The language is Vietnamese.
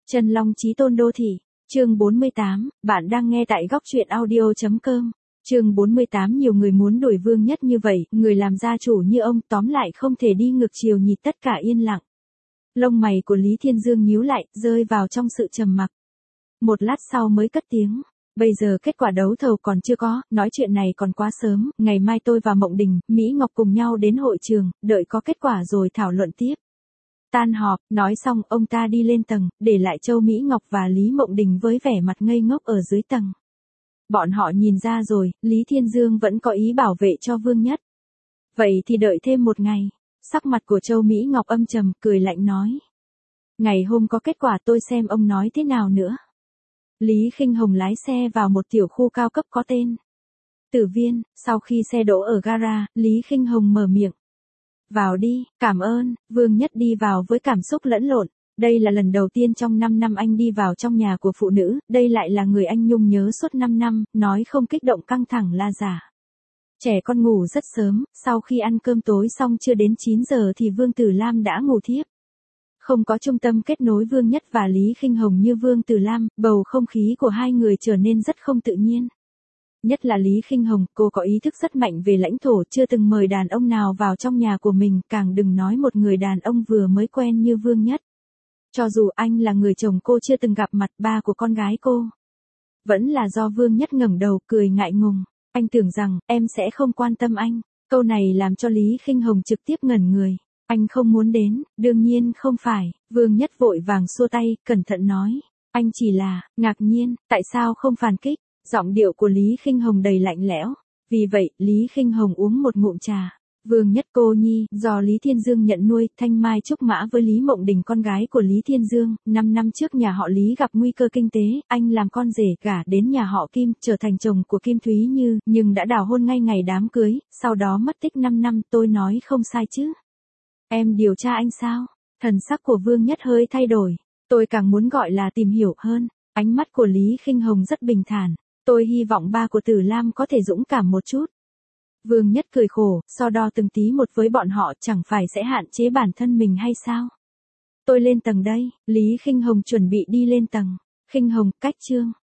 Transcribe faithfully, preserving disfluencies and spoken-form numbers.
Chân Long Chí Tôn Đô Thị, chương bốn mươi tám, bạn đang nghe tại góc truyện audio chấm com. Chương bốn mươi tám, nhiều người muốn đuổi Vương Nhất như vậy, người làm gia chủ như ông tóm lại không thể đi ngược chiều, nhịn tất cả yên lặng. Lông mày của Lý Thiên Dương nhíu lại, rơi vào trong sự trầm mặc. Một lát sau mới cất tiếng. Bây giờ kết quả đấu thầu còn chưa có, nói chuyện này còn quá sớm, ngày mai tôi và Mộng Đình, Mỹ Ngọc cùng nhau đến hội trường, đợi có kết quả rồi thảo luận tiếp. Tan họp, nói xong ông ta đi lên tầng, để lại Châu Mỹ Ngọc và Lý Mộng Đình với vẻ mặt ngây ngốc ở dưới tầng. Bọn họ nhìn ra rồi, Lý Thiên Dương vẫn có ý bảo vệ cho Vương Nhất. Vậy thì đợi thêm một ngày. Sắc mặt của Châu Mỹ Ngọc âm trầm, cười lạnh nói. Ngày hôm có kết quả tôi xem ông nói thế nào nữa. Lý Khinh Hồng lái xe vào một tiểu khu cao cấp có tên Tử Viên, sau khi xe đỗ ở gara, Lý Khinh Hồng mở miệng. Vào đi, cảm ơn. Vương Nhất đi vào với cảm xúc lẫn lộn. Đây là lần đầu tiên trong năm năm anh đi vào trong nhà của phụ nữ, đây lại là người anh nhung nhớ suốt năm năm, nói không kích động căng thẳng là giả. Trẻ con ngủ rất sớm, sau khi ăn cơm tối xong chưa đến chín giờ thì Vương Tử Lam đã ngủ thiếp. Không có trung tâm kết nối Vương Nhất và Lý Khinh Hồng như Vương Tử Lam, bầu không khí của hai người trở nên rất không tự nhiên. Nhất là Lý Khinh Hồng, cô có ý thức rất mạnh về lãnh thổ, chưa từng mời đàn ông nào vào trong nhà của mình, càng đừng nói một người đàn ông vừa mới quen như Vương Nhất. Cho dù anh là người chồng cô chưa từng gặp mặt, ba của con gái cô. Vẫn là do Vương Nhất ngẩng đầu cười ngại ngùng. Anh tưởng rằng, em sẽ không quan tâm anh. Câu này làm cho Lý Khinh Hồng trực tiếp ngẩn người. Anh không muốn đến, đương nhiên không phải. Vương Nhất vội vàng xua tay, cẩn thận nói. Anh chỉ là, ngạc nhiên, tại sao không phản kích? Giọng điệu của Lý Khinh Hồng đầy lạnh lẽo. Vì vậy, Lý Khinh Hồng uống một ngụm trà. Vương Nhất cô nhi, do Lý Thiên Dương nhận nuôi, thanh mai trúc mã với Lý Mộng Đình con gái của Lý Thiên Dương, năm năm trước nhà họ Lý gặp nguy cơ kinh tế, anh làm con rể gả đến nhà họ Kim, trở thành chồng của Kim Thúy Như, nhưng đã đào hôn ngay ngày đám cưới, sau đó mất tích năm năm, tôi nói không sai chứ. Em điều tra anh sao? Thần sắc của Vương Nhất hơi thay đổi, tôi càng muốn gọi là tìm hiểu hơn, ánh mắt của Lý Khinh Hồng rất bình thản, tôi hy vọng ba của Tử Lam có thể dũng cảm một chút. Vương Nhất cười khổ, so đo từng tí một với bọn họ chẳng phải sẽ hạn chế bản thân mình hay sao? Tôi lên tầng đây, Lý Khinh Hồng chuẩn bị đi lên tầng. Khinh Hồng, cách chương.